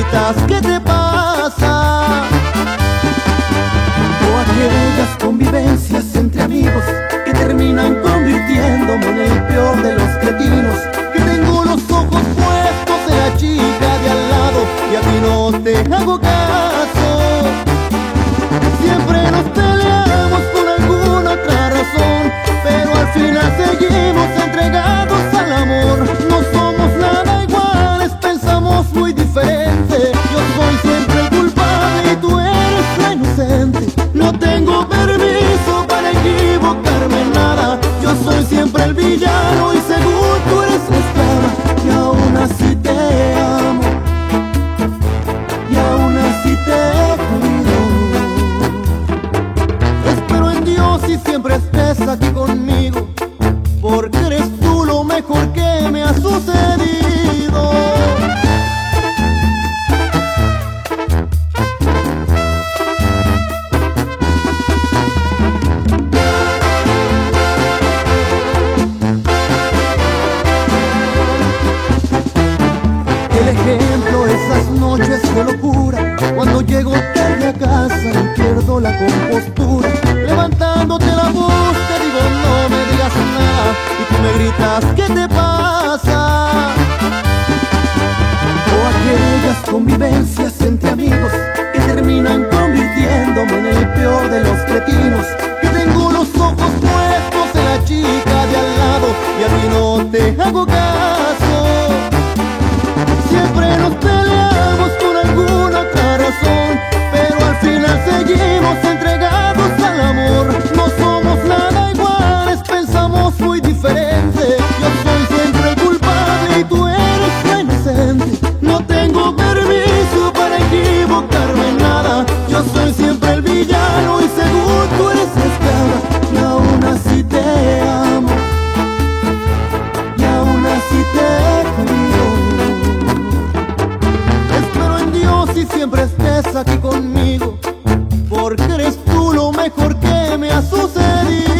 gritas, ¿qué te pasa? O aquellas convivencias entre amigos que terminan convirtiéndome en el peor de los cretinos, que tengo los ojos puestos en la chica de al lado y a ti no te hago caso. Siempre nos peleamos por alguna otra razón, pero al final seguimos entregados al amor. No somos nada iguales, pensamos muy diferente. Yo soy siempre el culpable y tú eres la inocente. No tengo permiso para equivocarme en nada. Yo soy siempre el villano y según tú eres la esclava. Y aún así te amo, y aún así te cuido. Espero en Dios y siempre estés aquí conmigo, porque eres tú lo mejor que me ha sucedido. El ejemplo, esas noches de locura, cuando llego tarde a casa y pierdo la compostura. Levantándote la voz te digo no me digas nada y tú me gritas, ¿qué te pasa? O aquellas convivencias entre amigos que terminan convirtiéndome en el peor de los cretinos, que tengo los ojos puestos en la chica de al lado y a ti no te hago caso. Siempre nos peleamos por alguna otra razón, pero al final seguimos entregados al amor. No somos nada iguales, pensamos muy diferente. Yo soy siempre el culpable y tú eres la inocente. No tengo permiso para equivocarme en nada. Yo soy siempre el villano y según tú eres la esclava. Y aún así te amo, y aún así te cuido. Espero en Dios y siempre estés aquí conmigo, porque eres tú lo mejor que me ha sucedido.